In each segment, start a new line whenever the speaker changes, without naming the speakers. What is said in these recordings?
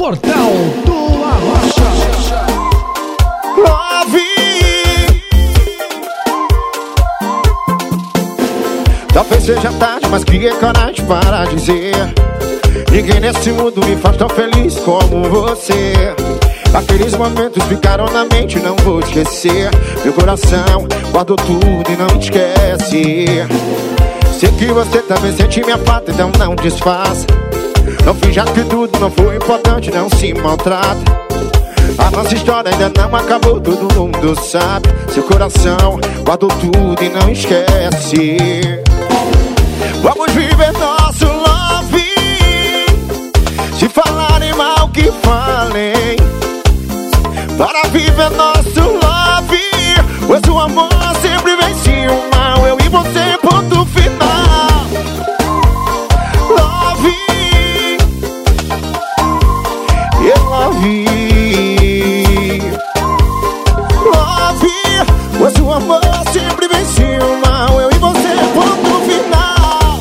Portal do Arrocha.
Love. Talvez seja tarde, mas criei coragem para dizer: ninguém nesse mundo me faz tão feliz como você. Aqueles momentos ficaram na mente, não vou esquecer. Meu coração guardou tudo e não esquece. Sei que você também sente minha falta, então não desfaça. Não finja que tudo não foi importante, não se maltrata. A nossa história ainda não acabou, todo mundo sabe. Seu coração guardou tudo e não esquece. Vamos viver nosso love. Se falarem mal que falem, para viver nosso love. Pois o amor sempre vence o mal. Eu e você, ponto final. Love. Eu love. Love. Pois o amor sempre vence o mal. Eu e você, ponto final.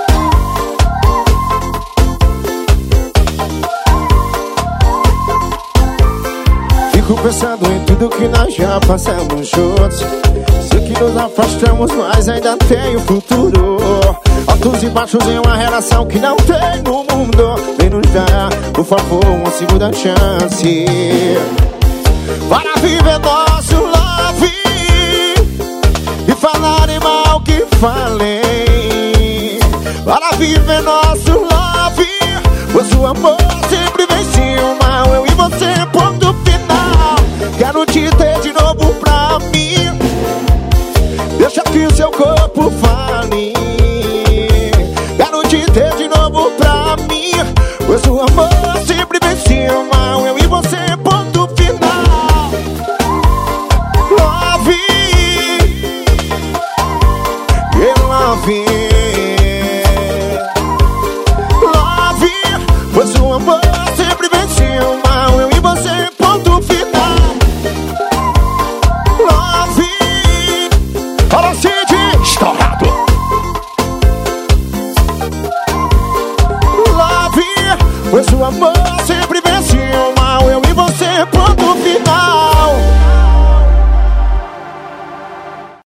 Fico pensando em tudo que nós já passamos juntos. Sei que nos afastamos, mas ainda tem o futuro. Altos e baixos em uma relação que não tem no mundo. Vem nos dar, por favor, uma segunda chance para viver nosso love. E falarem mal que falem, para viver nosso love. Pois o amor sempre vence o mal. Eu e você, ponto final. Quero te ter de novo pra mim. Deixa que o seu corpo fale. Quero te ter de novo pra mim. Pois o amor sempre vence o mal. Eu e você, ponto final. Love. Eu love. Love. Pois o amor sempre vence o mal. Eu e você, ponto final. Love. Fala, Cid, estourado. Love. Pois o amor sempre vence o mal. Eu e você, ponto final.